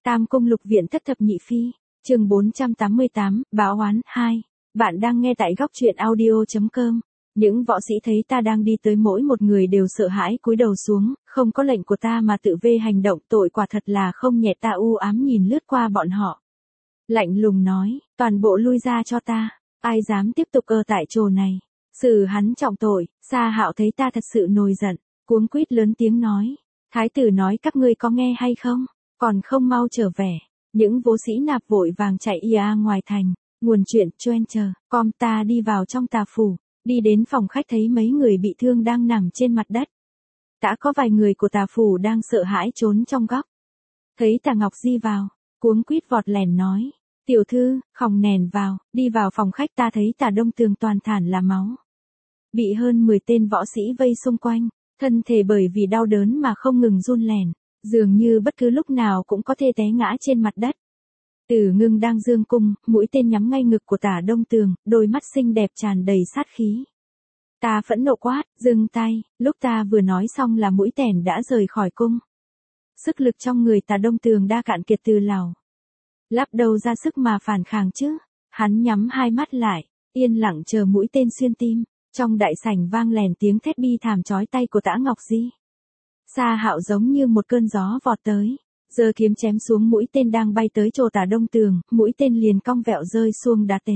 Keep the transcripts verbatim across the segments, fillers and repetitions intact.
Tam Cung Lục Viện Thất Thập Nhị Phi, chương bốn trăm tám mươi tám, Báo Oán hai. Bạn đang nghe tại góc truyện audio.com. Những võ sĩ thấy ta đang đi tới mỗi một người đều sợ hãi cúi đầu xuống, không có lệnh của ta mà tự vê hành động, tội quả thật là không nhẹ. Ta u ám nhìn lướt qua bọn họ. Lạnh lùng nói, toàn bộ lui ra cho ta, ai dám tiếp tục ở tại chỗ này, xử hắn trọng tội. Sa Hạo thấy ta thật sự nổi giận, cuống quýt lớn tiếng nói, thái tử nói các ngươi có nghe hay không, còn không mau trở về. Những vô sĩ nạp vội vàng chạy ia ngoài thành, nguồn chuyện choen chờ, com ta đi vào trong tà phủ, đi đến phòng khách thấy mấy người bị thương đang nằm trên mặt đất. Đã có vài người của tà phủ đang sợ hãi trốn trong góc. Thấy Tà Ngọc Di vào, cuống quýt vọt lèn nói, tiểu thư, khòng nèn vào, đi vào phòng khách. Ta thấy Tà Đông Tường toàn thản là máu. Bị hơn mười tên võ sĩ vây xung quanh, thân thể bởi vì đau đớn mà không ngừng run lèn, dường như bất cứ lúc nào cũng có thể té ngã trên mặt đất. Tử Ngưng đang dương cung, mũi tên nhắm ngay ngực của Tả Đông Tường, đôi mắt xinh đẹp tràn đầy sát khí. Ta phẫn nộ quát, dừng tay. Lúc ta vừa nói xong là mũi tên đã rời khỏi cung. Sức lực trong người Tả Đông Tường đã cạn kiệt từ lào. Lắp đầu ra sức mà phản kháng chứ. Hắn nhắm hai mắt lại, yên lặng chờ mũi tên xuyên tim. Trong đại sảnh vang lèn tiếng thét bi thảm chói tay của Tả Ngọc Di. Sa Hạo giống như một cơn gió vọt tới, giơ kiếm chém xuống mũi tên đang bay tới chỗ Tả Đông Tường, mũi tên liền cong vẹo rơi xuống đá tế.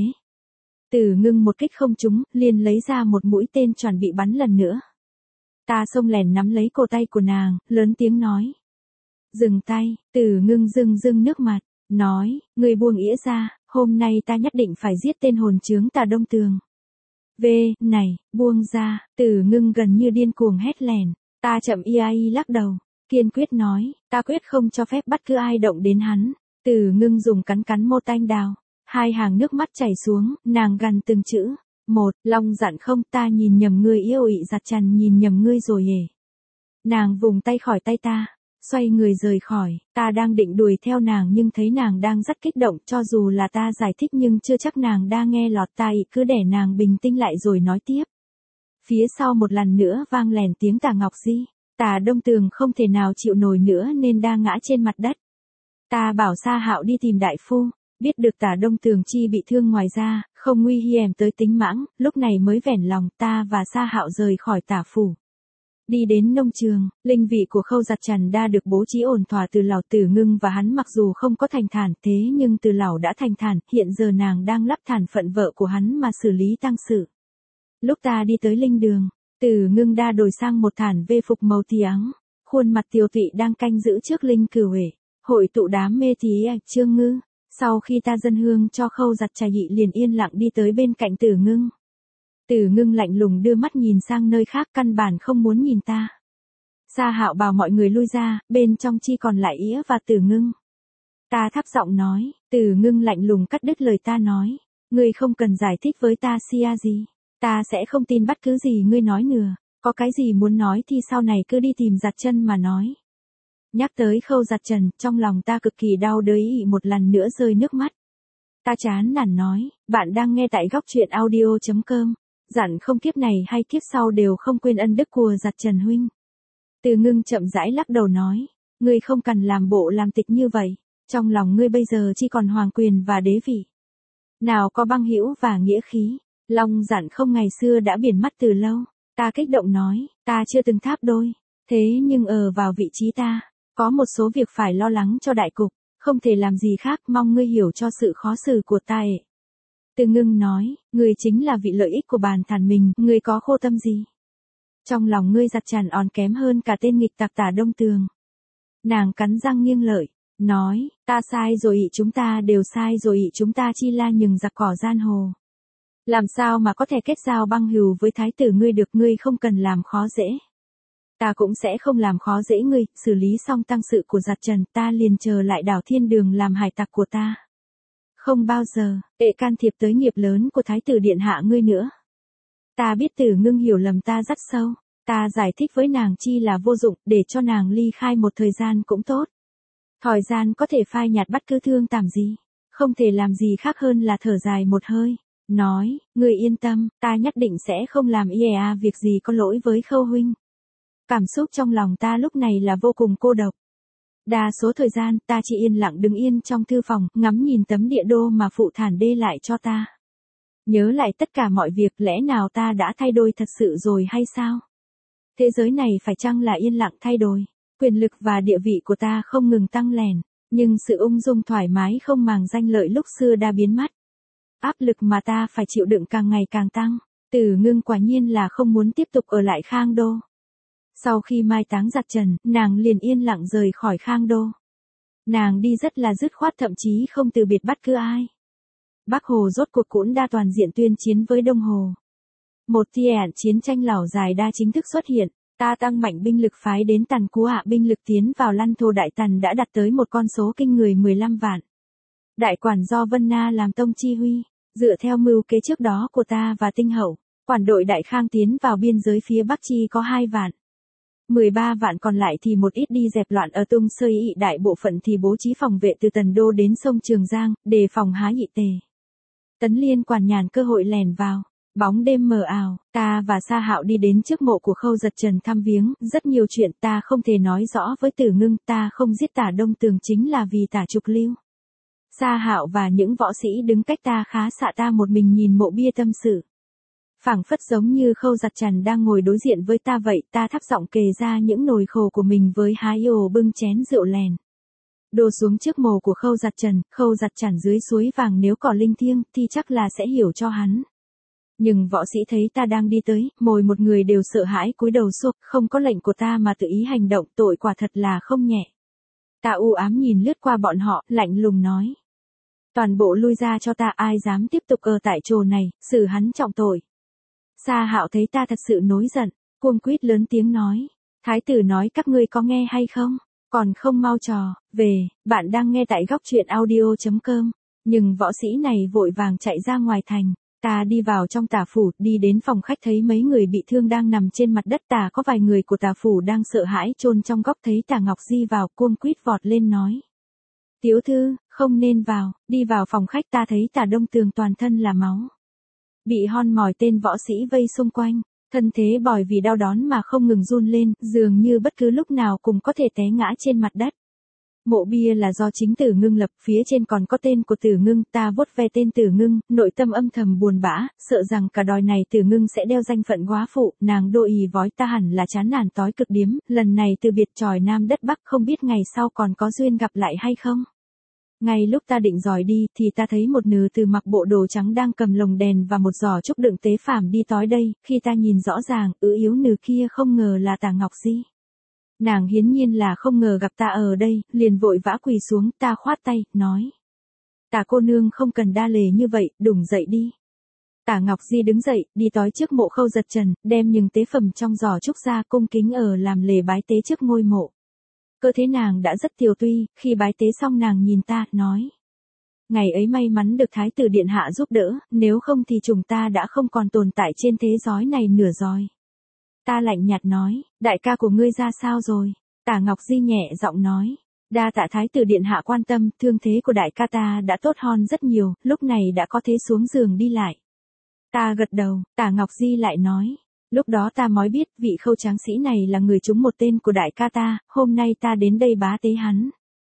Tử Ngưng một kích không trúng, liền lấy ra một mũi tên chuẩn bị bắn lần nữa. Ta xông lèn nắm lấy cổ tay của nàng, lớn tiếng nói, dừng tay. Tử Ngưng rưng rưng nước mặt, nói, người buông ĩa ra, hôm nay ta nhất định phải giết tên hồn chướng Tả Đông Tường. Về, này, buông ra. Tử Ngưng gần như điên cuồng hét lèn. Ta chậm y lắc đầu, kiên quyết nói, ta quyết không cho phép bất cứ ai động đến hắn. Tử Ngưng dùng cắn cắn môi tanh đào, hai hàng nước mắt chảy xuống, nàng gằn từng chữ. Một, Long dặn không, ta nhìn nhầm ngươi yêu ị giặt chằn nhìn nhầm ngươi rồi hề. Nàng vùng tay khỏi tay ta, xoay người rời khỏi. Ta đang định đuổi theo nàng nhưng thấy nàng đang rất kích động, cho dù là ta giải thích nhưng chưa chắc nàng đang nghe lọt tai, cứ để nàng bình tĩnh lại rồi nói tiếp. Phía sau một lần nữa vang lèn tiếng Tà Ngọc Di. Tả Đông Tường không thể nào chịu nổi nữa nên đang ngã trên mặt đất. Ta bảo Sa Hạo đi tìm đại phu, biết được Tả Đông Tường chi bị thương ngoài ra, không nguy hiểm tới tính mạng, lúc này mới vẻn lòng. Ta và Sa Hạo rời khỏi tả phủ. Đi đến nông trường, linh vị của Khâu Giặt Trần đã được bố trí ổn thỏa. Từ Lão Tử Ngưng và hắn mặc dù không có thành thản thế nhưng Từ Lão đã thành thản, hiện giờ nàng đang lắp thản phận vợ của hắn mà xử lý tang sự. Lúc ta đi tới linh đường, Tử Ngưng đã đổi sang một thản vê phục màu trắng, khuôn mặt tiều tụy đang canh giữ trước linh cửu huệ, hội tụ đám mê tí ạch Trương Ngư. Sau khi ta dâng hương cho Khâu Giặt Trà nhị liền yên lặng đi tới bên cạnh Tử Ngưng. Tử Ngưng lạnh lùng đưa mắt nhìn sang nơi khác, căn bản không muốn nhìn ta. Sa Hạo bảo mọi người lui ra, bên trong chỉ còn lại ĩa và Tử Ngưng. Ta thấp giọng nói. Tử Ngưng lạnh lùng cắt đứt lời ta nói, ngươi không cần giải thích với ta xia gì. Ta sẽ không tin bất cứ gì ngươi nói nữa, có cái gì muốn nói thì sau này cứ đi tìm Giặt Chân mà nói. Nhắc tới Khâu Giặt Trần, trong lòng ta cực kỳ đau đớn, một lần nữa rơi nước mắt. Ta chán nản nói, bạn đang nghe tại góc truyện audio.com, dặn không kiếp này hay kiếp sau đều không quên ân đức của Giặt Trần huynh. Tử Ngưng chậm rãi lắc đầu nói, ngươi không cần làm bộ làm tịch như vậy, trong lòng ngươi bây giờ chỉ còn hoàng quyền và đế vị. Nào có băng hữu và nghĩa khí. Long dặn không ngày xưa đã biển mắt từ lâu. Ta kích động nói, ta chưa từng tháp đôi, thế nhưng ở vào vị trí ta, có một số việc phải lo lắng cho đại cục, không thể làm gì khác, mong ngươi hiểu cho sự khó xử của ta ệ. Tử Ngưng nói, ngươi chính là vị lợi ích của bản thân mình, ngươi có khô tâm gì? Trong lòng ngươi Giặt Trần on kém hơn cả tên nghịch tặc Tả Đông Tường. Nàng cắn răng nghiêng lợi, nói, ta sai rồi ị, chúng ta đều sai rồi ị, chúng ta chi la nhừng giặc cỏ gian hồ. Làm sao mà có thể kết giao băng hữu với thái tử ngươi được, ngươi không cần làm khó dễ. Ta cũng sẽ không làm khó dễ ngươi, xử lý xong tang sự của Giặt Trần, ta liền chờ lại đảo thiên đường làm hải tặc của ta. Không bao giờ, ệ can thiệp tới nghiệp lớn của thái tử điện hạ ngươi nữa. Ta biết Tử Ngưng hiểu lầm ta rất sâu, ta giải thích với nàng chi là vô dụng, để cho nàng ly khai một thời gian cũng tốt. Thời gian có thể phai nhạt bất cứ thương tảm gì, không thể làm gì khác hơn là thở dài một hơi. Nói, ngươi yên tâm, ta nhất định sẽ không làm ia việc gì có lỗi với Khâu huynh. Cảm xúc trong lòng ta lúc này là vô cùng cô độc. Đa số thời gian, ta chỉ yên lặng đứng yên trong thư phòng, ngắm nhìn tấm địa đô mà phụ thản đê lại cho ta. Nhớ lại tất cả mọi việc, lẽ nào ta đã thay đổi thật sự rồi hay sao? Thế giới này phải chăng là yên lặng thay đổi? Quyền lực và địa vị của ta không ngừng tăng lèn, nhưng sự ung dung thoải mái không màng danh lợi lúc xưa đã biến mất. Áp lực mà ta phải chịu đựng càng ngày càng tăng. Tử Ngưng quả nhiên là không muốn tiếp tục ở lại Khang Đô. Sau khi mai táng giặt trần, nàng liền yên lặng rời khỏi Khang Đô. Nàng đi rất là dứt khoát, thậm chí không từ biệt bất cứ ai. Bắc Hồ rốt cuộc cũng đã toàn diện tuyên chiến với Đông Hồ. Một tia ản chiến tranh lão dài đa chính thức xuất hiện, ta tăng mạnh binh lực phái đến Tần Cú hạ binh lực tiến vào Lăng Thổ Đại Tần đã đạt tới một con số kinh người mười lăm vạn. Đại quản do Vân Na làm tông chi huy, dựa theo mưu kế trước đó của ta và Tinh Hậu, quản đội Đại Khang tiến vào biên giới phía Bắc chi có hai vạn. mười ba vạn còn lại thì một ít đi dẹp loạn ở Tung Sơi Ị, đại bộ phận thì bố trí phòng vệ từ Tần Đô đến sông Trường Giang, đề phòng Há Nhị Tề. Tấn Liên quản nhàn cơ hội lèn vào. Bóng đêm mờ ảo, ta và Sa Hạo đi đến trước mộ của Khâu Giật Trần thăm viếng, rất nhiều chuyện ta không thể nói rõ với Tử Ngưng, ta không giết Tả Đông Tường chính là vì Tả Trục Lưu. Sa Hạo và những võ sĩ đứng cách ta khá xa, ta một mình nhìn mộ bia tâm sự. Phảng phất giống như Khâu Giật Trần đang ngồi đối diện với ta vậy, ta thấp giọng kể ra những nỗi khổ của mình với Há Yêu bưng chén rượu lèn. Đổ xuống trước mộ của Khâu Giật Trần, Khâu Giật Trần dưới suối vàng nếu có linh thiêng thì chắc là sẽ hiểu cho hắn. Nhưng võ sĩ thấy ta đang đi tới, mỗi một người đều sợ hãi cúi đầu xuống, không có lệnh của ta mà tự ý hành động, tội quả thật là không nhẹ. Ta u ám nhìn lướt qua bọn họ, lạnh lùng nói. Toàn bộ lui ra cho ta, ai dám tiếp tục ở tại chỗ này, xử hắn trọng tội. Sa Hạo thấy ta thật sự nổi giận, cuồng quýt lớn tiếng nói. Thái tử nói các ngươi có nghe hay không? Còn không mau trò, về, bạn đang nghe tại góc truyện audio chấm com. Nhưng võ sĩ này vội vàng chạy ra ngoài thành. Ta đi vào trong Tả phủ, đi đến phòng khách thấy mấy người bị thương đang nằm trên mặt đất, ta có vài người của Tả phủ đang sợ hãi chôn trong góc, thấy Tả Ngọc Di vào, cuống quýt vọt lên nói. Tiểu thư, không nên vào, đi vào phòng khách, ta thấy Tả Đông Tường toàn thân là máu. Bị hon mỏi tên võ sĩ vây xung quanh, thân thế bòi vì đau đớn mà không ngừng run lên, dường như bất cứ lúc nào cũng có thể té ngã trên mặt đất. Mộ bia là do chính Tử Ngưng lập, phía trên còn có tên của Tử Ngưng, ta vuốt ve tên Tử Ngưng, nội tâm âm thầm buồn bã, sợ rằng cả đời này Tử Ngưng sẽ đeo danh phận góa phụ, nàng đô ì vói ta hẳn là chán nản tối cực điếm, lần này từ biệt tròi Nam đất Bắc, không biết ngày sau còn có duyên gặp lại hay không. Ngay lúc ta định dòi đi thì ta thấy một nữ từ mặc bộ đồ trắng đang cầm lồng đèn và một giỏ trúc đựng tế phàm đi tới đây, khi ta nhìn rõ ràng, ứ yếu nữ kia không ngờ là Tả Ngọc Di. Nàng hiển nhiên là không ngờ gặp ta ở đây, liền vội vã quỳ xuống, ta khoát tay, nói. Tả cô nương không cần đa lễ như vậy, đủng dậy đi. Tả Ngọc Di đứng dậy, đi tới trước mộ Khâu Giật Trần, đem những tế phẩm trong giỏ trúc ra, cung kính ở làm lễ bái tế trước ngôi mộ. Cơ thế nàng đã rất tiều tuy, khi bái tế xong nàng nhìn ta, nói. Ngày ấy may mắn được Thái tử Điện Hạ giúp đỡ, nếu không thì chúng ta đã không còn tồn tại trên thế giới này nửa rồi. Ta lạnh nhạt nói, đại ca của ngươi ra sao rồi? Tả Ngọc Di nhẹ giọng nói, đa tạ Thái tử Điện Hạ quan tâm, thương thế của đại ca ta đã tốt hơn rất nhiều, lúc này đã có thể xuống giường đi lại. Ta gật đầu, Tả Ngọc Di lại nói, lúc đó ta mới biết vị Khâu tráng sĩ này là người trúng một tên của đại ca ta, hôm nay ta đến đây bá tế hắn.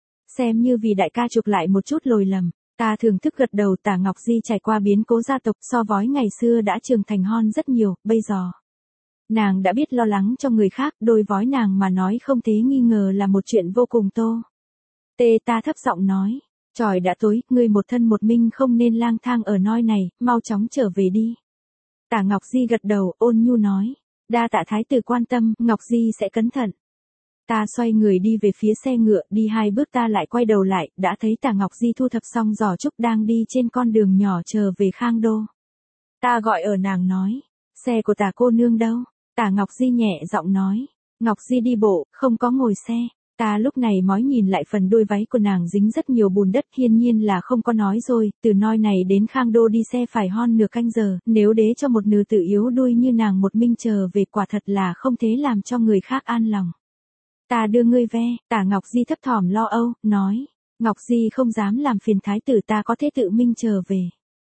Xem như vì đại ca chuộc lại một chút lồi lầm, ta thưởng thức gật đầu. Tả Ngọc Di trải qua biến cố gia tộc so với ngày xưa đã trưởng thành hơn rất nhiều, bây giờ. Nàng đã biết lo lắng cho người khác, đôi vói nàng mà nói không thế nghi ngờ là một chuyện vô cùng tô. Tê ta thấp giọng nói, trời đã tối, ngươi một thân một mình không nên lang thang ở nơi này, mau chóng trở về đi. Tả Ngọc Di gật đầu, ôn nhu nói, đa tạ Thái tử quan tâm, Ngọc Di sẽ cẩn thận. Ta xoay người đi về phía xe ngựa, đi hai bước ta lại quay đầu lại, đã thấy Tả Ngọc Di thu thập xong giỏ trúc đang đi trên con đường nhỏ trở về Khang Đô. Ta gọi ở nàng nói, xe của Tả cô nương đâu? Tả Ngọc Di nhẹ giọng nói, Ngọc Di đi bộ, không có ngồi xe. Ta lúc này mới nhìn lại phần đôi váy của nàng dính rất nhiều bùn đất, hiển nhiên là không có nói rồi, từ nơi này đến Khang Đô đi xe phải hơn nửa canh giờ, nếu đế cho một nữ tử yếu đuôi như nàng một mình chờ về quả thật là không thế làm cho người khác an lòng. Ta đưa ngươi ve, Tả Ngọc Di thấp thỏm lo âu, nói, Ngọc Di không dám làm phiền Thái tử, ta có thể tự mình trở về.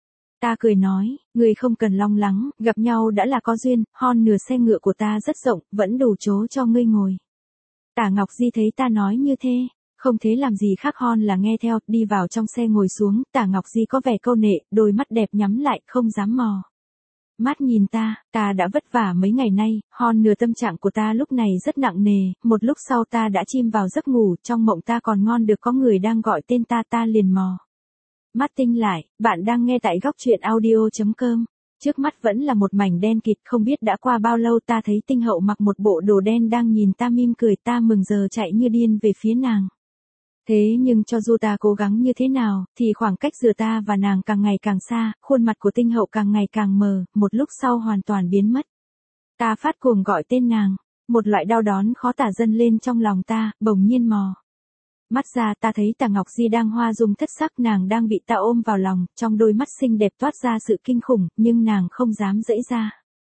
Ta cười nói, ngươi không cần lo lắng, gặp nhau đã là có duyên, hơn nửa xe ngựa của ta rất rộng, vẫn đủ chỗ cho ngươi ngồi. Tả Ngọc Di thấy ta nói như thế, Không thế làm gì khác hơn là nghe theo, đi vào trong xe ngồi xuống, Tả Ngọc Di có vẻ câu nệ, đôi mắt đẹp nhắm lại, không dám mò mắt nhìn ta, ta đã vất vả mấy ngày nay, hơn nửa tâm trạng của ta lúc này rất nặng nề, một lúc sau ta đã chìm vào giấc ngủ, trong mộng ta còn ngon được có người đang gọi tên ta, ta liền mò mắt tinh lại. Bạn đang nghe tại góc truyện audio chấm com. Trước mắt vẫn là một mảnh đen kịt, không biết đã qua bao lâu ta thấy Tinh Hậu mặc một bộ đồ đen đang nhìn ta mỉm cười, ta mừng giờ chạy như điên về phía nàng. Thế nhưng cho dù ta cố gắng như thế nào, thì khoảng cách giữa ta và nàng càng ngày càng xa, khuôn mặt của Tinh Hậu càng ngày càng mờ, một lúc sau hoàn toàn biến mất. Ta phát cuồng gọi tên nàng, một loại đau đớn khó tả dâng lên trong lòng ta, bỗng nhiên mò mắt ra ta thấy Tả Ngọc Di đang hoa dung thất sắc, nàng đang bị ta ôm vào lòng, trong đôi mắt xinh đẹp toát ra sự kinh khủng, nhưng nàng không dám giãy ra.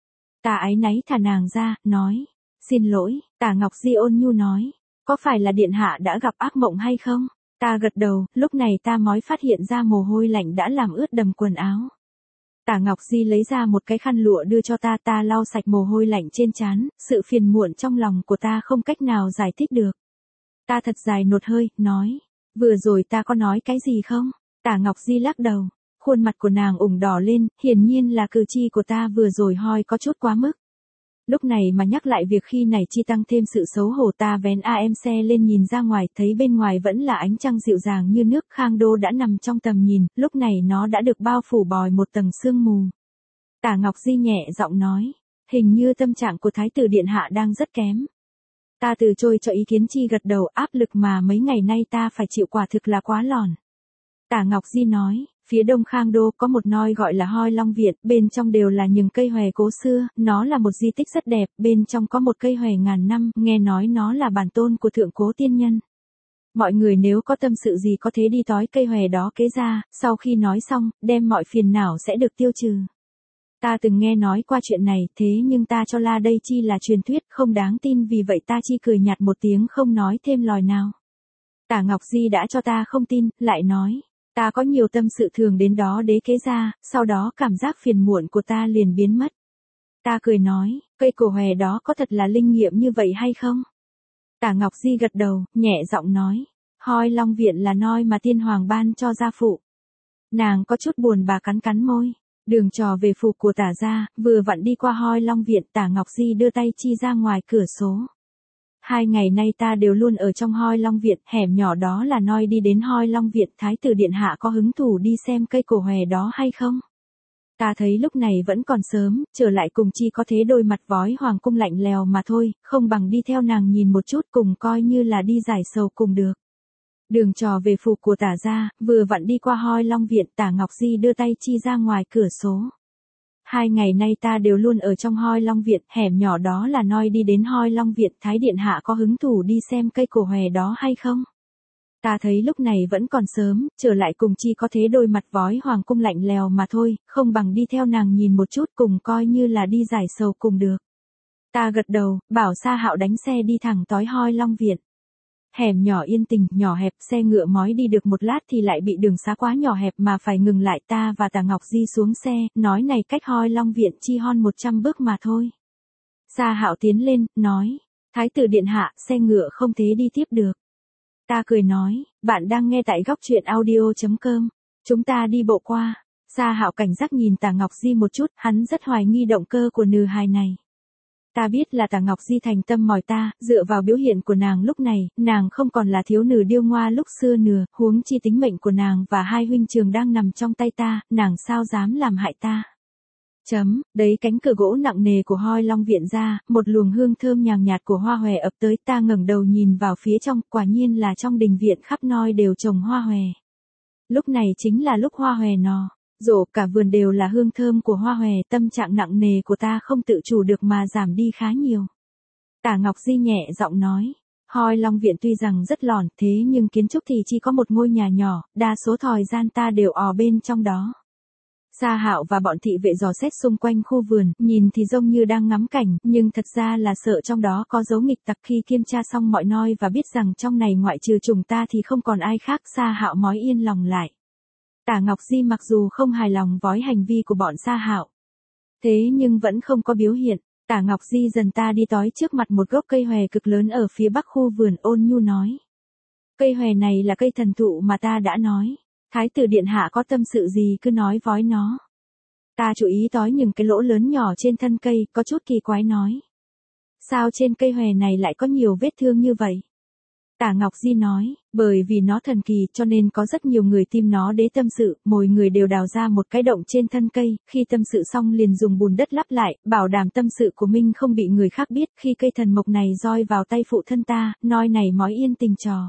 Ta áy náy thả nàng ra, nói, xin lỗi. Tả Ngọc Di ôn nhu nói, có phải là điện hạ đã gặp ác mộng hay không? Ta gật đầu, lúc này ta mới phát hiện ra mồ hôi lạnh đã làm ướt đầm quần áo. Tả Ngọc Di lấy ra một cái khăn lụa đưa cho ta, ta lau sạch mồ hôi lạnh trên trán, sự phiền muộn trong lòng của ta không cách nào giải thích được. Ta thật dài nột hơi, nói, vừa rồi ta có nói cái gì không? Tả Ngọc Di lắc đầu, khuôn mặt của nàng ửng đỏ lên, hiển nhiên là cử chỉ của ta vừa rồi hoi có chút quá mức. Lúc này mà nhắc lại việc khi này chi tăng thêm sự xấu hổ. Ta vén a em xe lên nhìn ra ngoài, thấy bên ngoài vẫn là ánh trăng dịu dàng như nước, Khang Đô đã nằm trong tầm nhìn, lúc này nó đã được bao phủ bòi một tầng sương mù. Tả Ngọc Di nhẹ giọng nói, hình như tâm trạng của Thái tử điện hạ đang rất kém. Ta từ chối cho ý kiến, chi gật đầu, áp lực mà mấy ngày nay ta phải chịu quả thực là quá lòn. Tả Ngọc Di nói, phía đông Khang Đô có một nơi gọi là Hoi Long Viện, bên trong đều là những cây hòe cố xưa, nó là một di tích rất đẹp, bên trong có một cây hòe ngàn năm, nghe nói nó là bản tôn của thượng cố tiên nhân. Mọi người nếu có tâm sự gì có thể đi tói cây hòe đó kế ra, sau khi nói xong, đem mọi phiền não sẽ được tiêu trừ. Ta từng nghe nói qua chuyện này, thế nhưng ta cho là đây chi là truyền thuyết, không đáng tin, vì vậy ta chỉ cười nhạt một tiếng không nói thêm lời nào. Tả Ngọc Di đã cho ta không tin, lại nói, ta có nhiều tâm sự thường đến đó đế kế ra, sau đó cảm giác phiền muộn của ta liền biến mất. Ta cười nói, cây cổ hòe đó có thật là linh nghiệm như vậy hay không? Tả Ngọc Di gật đầu, nhẹ giọng nói, Hoi Long Viện là nơi mà tiên hoàng ban cho gia phụ. Nàng có chút buồn bà cắn cắn môi. Đường trò về phủ của Tả gia, vừa vặn đi qua Hoi Long Viện, Tả Ngọc Di đưa tay chi ra ngoài cửa số. Hai ngày nay ta đều luôn ở trong Hoi Long Viện, hẻm nhỏ đó là nơi đi đến Hoi Long Viện, Thái tử điện hạ có hứng thú đi xem cây cổ hòe đó hay không? Ta thấy lúc này vẫn còn sớm, trở lại cùng chi có thế đôi mặt vói hoàng cung lạnh lèo mà thôi, không bằng đi theo nàng nhìn một chút, cùng coi như là đi giải sầu cùng được. Đường trò về phủ của Tả gia, vừa vặn đi qua Hoi Long Viện, Tả Ngọc Di đưa tay chi ra ngoài cửa số. Hai ngày nay ta đều luôn ở trong Hoi Long Viện, hẻm nhỏ đó là nơi đi đến Hoi Long Viện, Thái điện hạ có hứng thú đi xem cây cổ hòe đó hay không? Ta thấy lúc này vẫn còn sớm, trở lại cùng chi có thế đôi mặt vói hoàng cung lạnh lèo mà thôi, không bằng đi theo nàng nhìn một chút, cùng coi như là đi giải sầu cùng được. Ta gật đầu, bảo Sa Hạo đánh xe đi thẳng tới Hoi Long Viện. Hẻm nhỏ yên tĩnh, nhỏ hẹp, xe ngựa mới đi được một lát thì lại bị đường xá quá nhỏ hẹp mà phải ngừng lại. Ta và Tả Ngọc Di xuống xe, nói này cách Hoi Long Viện chi hơn một trăm bước mà thôi. Sa Hạo tiến lên, nói, Thái tử điện hạ, xe ngựa không thế đi tiếp được. Ta cười nói, bạn đang nghe tại góc truyện audio chấm com, chúng ta đi bộ qua. Sa Hạo cảnh giác nhìn Tả Ngọc Di một chút, hắn rất hoài nghi động cơ của nữ hài này. Ta biết là Tả Ngọc Di thành tâm mỏi ta, dựa vào biểu hiện của nàng lúc này, nàng không còn là thiếu nữ điêu ngoa lúc xưa nữa, huống chi tính mệnh của nàng và hai huynh trường đang nằm trong tay ta, nàng sao dám làm hại ta. Chấm, đấy cánh cửa gỗ nặng nề của Hoi Long Viện ra, một luồng hương thơm nhàn nhạt của hoa hòe ập tới, ta ngẩng đầu nhìn vào phía trong, quả nhiên là trong đình viện khắp nơi đều trồng hoa hòe. Lúc này chính là lúc hoa hòe nọ. Rộ cả vườn đều là hương thơm của hoa hòe, tâm trạng nặng nề của ta không tự chủ được mà giảm đi khá nhiều. Tả Ngọc Di nhẹ giọng nói, Hoi Long Viện tuy rằng rất lòn, thế nhưng kiến trúc thì chỉ có một ngôi nhà nhỏ, đa số thời gian ta đều ở bên trong đó. Sa Hạo và bọn thị vệ dò xét xung quanh khu vườn, nhìn thì giống như đang ngắm cảnh, nhưng thật ra là sợ trong đó có dấu nghịch tặc. Khi kiểm tra xong mọi nơi và biết rằng trong này ngoại trừ chúng ta thì không còn ai khác, Sa Hạo mới yên lòng lại. Tả Ngọc Di mặc dù không hài lòng với hành vi của bọn Sa Hạo, thế nhưng vẫn không có biểu hiện. Tả Ngọc Di dần ta đi tới trước mặt một gốc cây hòe cực lớn ở phía bắc khu vườn, ôn nhu nói, Cây hòe này là cây thần thụ mà ta đã nói. Thái tử điện hạ có tâm sự gì cứ nói vói nó. Ta chú ý tới những cái lỗ lớn nhỏ trên thân cây, có chút kỳ quái nói. Sao trên cây hòe này lại có nhiều vết thương như vậy? Tả Ngọc Di nói, bởi vì nó thần kỳ cho nên có rất nhiều người tìm nó để tâm sự, mỗi người đều đào ra một cái động trên thân cây, khi tâm sự xong liền dùng bùn đất lắp lại, bảo đảm tâm sự của mình không bị người khác biết, khi cây thần mộc này roi vào tay phụ thân ta, nói này mói yên tình trò.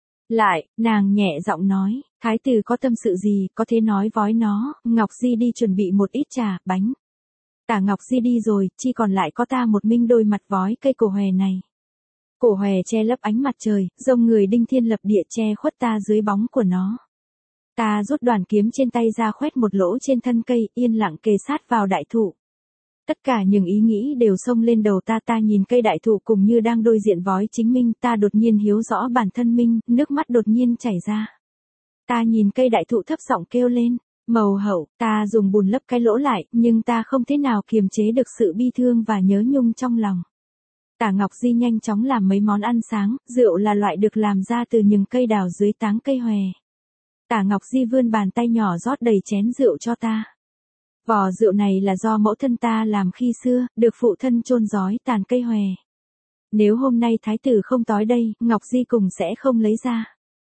Lại, nàng nhẹ giọng nói, thái tử có tâm sự gì, có thể nói vói nó, Ngọc Di đi chuẩn bị một ít trà, bánh. Tả Ngọc Di đi rồi, chỉ còn lại có ta một mình đôi mặt vói cây cổ hòe này. Cổ hòe che lấp ánh mặt trời, rông người đinh thiên lập địa che khuất ta dưới bóng của nó. Ta rút đoàn kiếm trên tay ra khoét một lỗ trên thân cây, yên lặng kề sát vào đại thụ. Tất cả những ý nghĩ đều xông lên đầu ta, ta nhìn cây đại thụ cùng như đang đối diện vói chính mình, ta đột nhiên hiếu rõ bản thân mình, nước mắt đột nhiên chảy ra. Ta nhìn cây đại thụ thấp giọng kêu lên, màu hậu, ta dùng bùn lấp cái lỗ lại, nhưng ta không thể nào kiềm chế được sự bi thương và nhớ nhung trong lòng. Tả Ngọc Di nhanh chóng làm mấy món ăn sáng, rượu là loại được làm ra từ những cây đào dưới táng cây hòe. Tả Ngọc Di vươn bàn tay nhỏ rót đầy chén rượu cho ta. Vò rượu này là do mẫu thân ta làm khi xưa, được phụ thân chôn giói tàn cây hòe. Nếu hôm nay thái tử không tới đây, Ngọc Di cùng sẽ không lấy ra.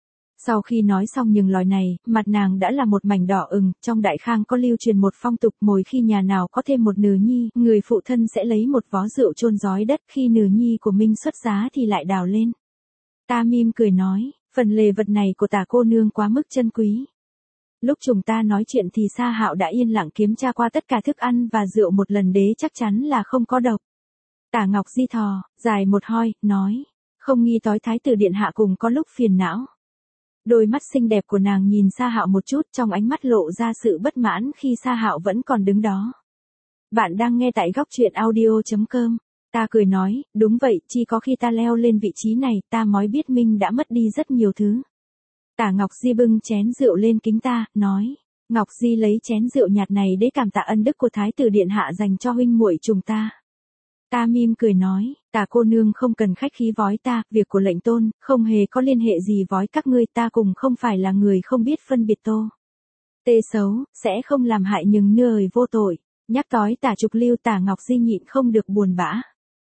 Sau khi nói xong những lời này, mặt nàng đã là một mảnh đỏ ửng, trong Đại Khang có lưu truyền một phong tục mỗi khi nhà nào có thêm một nừ nhi, người phụ thân sẽ lấy một vó rượu chôn giói đất, khi nừ nhi của mình xuất giá thì lại đào lên. Ta mỉm cười nói, phần lề vật này của Tả cô nương quá mức chân quý. Lúc chúng ta nói chuyện thì Sa Hạo đã yên lặng kiểm tra qua tất cả thức ăn và rượu một lần đế chắc chắn là không có độc. Tả Ngọc Di thò, dài một hoi, nói, không nghi tối thái tử điện hạ cùng có lúc phiền não. Đôi mắt xinh đẹp của nàng nhìn Sa Hạo một chút, trong ánh mắt lộ ra sự bất mãn khi Sa Hạo vẫn còn đứng đó. Bạn đang nghe tại góc truyện audio chấm com. Ta cười nói, đúng vậy, chỉ có khi ta leo lên vị trí này, ta mới biết mình đã mất đi rất nhiều thứ. Tả Ngọc Di bưng chén rượu lên kính ta, nói, Ngọc Di lấy chén rượu nhạt này để cảm tạ ân đức của thái tử điện hạ dành cho huynh muội chúng ta. Ta mỉm cười nói, Tả cô nương không cần khách khí vói ta, việc của lệnh tôn, không hề có liên hệ gì vói các ngươi, ta cùng không phải là người không biết phân biệt tô. Tê xấu, sẽ không làm hại nhưng nơi vô tội. Nhắc tới Tả Trục Lưu, Tả Ngọc Di nhịn không được buồn bã.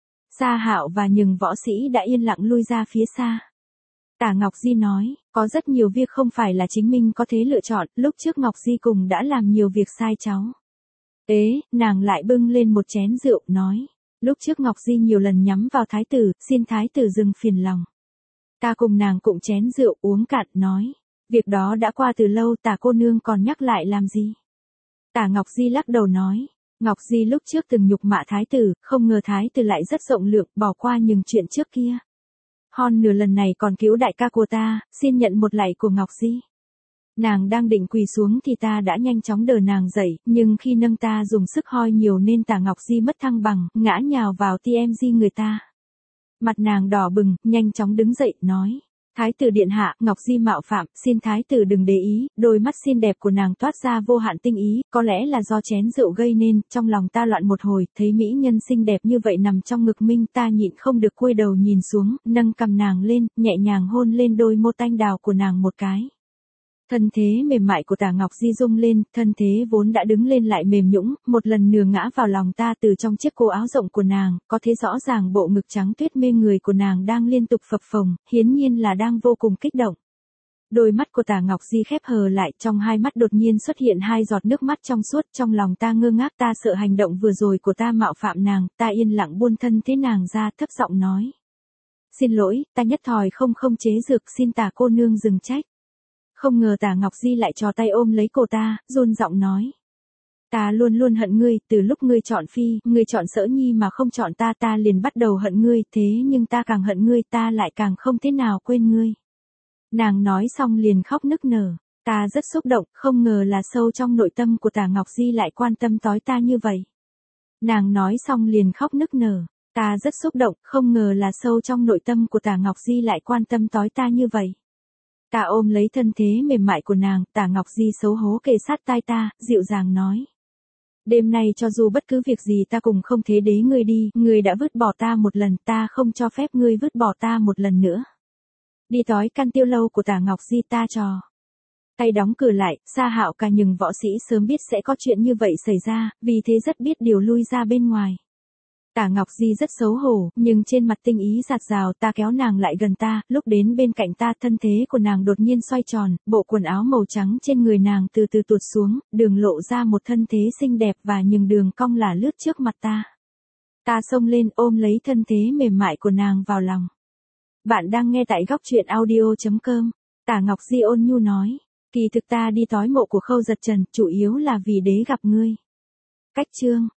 Sa Hạo và những võ sĩ đã yên lặng lui ra phía xa. Tả Ngọc Di nói, có rất nhiều việc không phải là chính mình có thể lựa chọn, lúc trước Ngọc Di cùng đã làm nhiều việc sai cháu. Ế, nàng lại bưng lên một chén rượu, nói, lúc trước Ngọc Di nhiều lần nhắm vào thái tử, xin thái tử dừng phiền lòng. Ta cùng nàng cụng chén rượu uống cạn, nói, việc đó đã qua từ lâu, Tả cô nương còn nhắc lại làm gì? Tả Ngọc Di lắc đầu nói, Ngọc Di lúc trước từng nhục mạ thái tử, không ngờ thái tử lại rất rộng lượng, bỏ qua những chuyện trước kia. Hon nửa lần này còn cứu đại ca của ta, xin nhận một lạy của Ngọc Di. Nàng đang định quỳ xuống thì ta đã nhanh chóng đỡ nàng dậy, nhưng khi nâng ta dùng sức hoi nhiều nên Tả Ngọc Di mất thăng bằng, ngã nhào vào tê em gi người ta. Mặt nàng đỏ bừng, nhanh chóng đứng dậy, nói, thái tử điện hạ, Ngọc Di mạo phạm, xin thái tử đừng để ý. Đôi mắt xinh đẹp của nàng toát ra vô hạn tinh ý, có lẽ là do chén rượu gây nên, trong lòng ta loạn một hồi, thấy mỹ nhân xinh đẹp như vậy nằm trong ngực mình, ta nhịn không được cúi đầu nhìn xuống, nâng cầm nàng lên, nhẹ nhàng hôn lên đôi môi tanh đào của nàng một cái. Thân thế mềm mại của Tả Ngọc Di rung lên, thân thế vốn đã đứng lên lại mềm nhũn, một lần nửa ngã vào lòng ta. Từ trong chiếc cô áo rộng của nàng, có thấy rõ ràng bộ ngực trắng tuyết mê người của nàng đang liên tục phập phồng, hiển nhiên là đang vô cùng kích động. Đôi mắt của Tả Ngọc Di khép hờ lại, trong hai mắt đột nhiên xuất hiện hai giọt nước mắt trong suốt, trong lòng ta ngơ ngác, ta sợ hành động vừa rồi của ta mạo phạm nàng, ta yên lặng buông thân thế nàng ra, thấp giọng nói. Xin lỗi, ta nhất thời không không chế dược, xin Tả cô nương dừng trách. Không ngờ Tả Ngọc Di lại trò tay ôm lấy cổ ta, run giọng nói. Ta luôn luôn hận ngươi, từ lúc ngươi chọn phi, ngươi chọn Sở Nhi mà không chọn ta, ta liền bắt đầu hận ngươi, thế nhưng ta càng hận ngươi, ta lại càng không thế nào quên ngươi. Nàng nói xong liền khóc nức nở, ta rất xúc động, không ngờ là sâu trong nội tâm của Tả Ngọc Di lại quan tâm tới ta như vậy. Nàng nói xong liền khóc nức nở, ta rất xúc động, không ngờ là sâu trong nội tâm của Tả Ngọc Di lại quan tâm tới ta như vậy. Ta ôm lấy thân thế mềm mại của nàng, Tả Ngọc Di xấu hổ kề sát tai ta, dịu dàng nói. Đêm nay cho dù bất cứ việc gì ta cùng không thế đế ngươi đi, ngươi đã vứt bỏ ta một lần, ta không cho phép ngươi vứt bỏ ta một lần nữa. Đi tói căn tiêu lâu của Tả Ngọc Di ta trò. Tay đóng cửa lại, Sa Hạo cả nhưng võ sĩ sớm biết sẽ có chuyện như vậy xảy ra, vì thế rất biết điều lui ra bên ngoài. Tả Ngọc Di rất xấu hổ, nhưng trên mặt tinh ý giạt rào, ta kéo nàng lại gần ta, lúc đến bên cạnh ta thân thế của nàng đột nhiên xoay tròn, bộ quần áo màu trắng trên người nàng từ từ tuột xuống, đường lộ ra một thân thế xinh đẹp và những đường cong là lướt trước mặt ta. Ta xông lên ôm lấy thân thế mềm mại của nàng vào lòng. Bạn đang nghe tại góc truyện audio chấm com. Tả Ngọc Di ôn nhu nói, kỳ thực ta đi tói mộ của Khâu Giật Trần, chủ yếu là vì đế gặp ngươi. Cách chương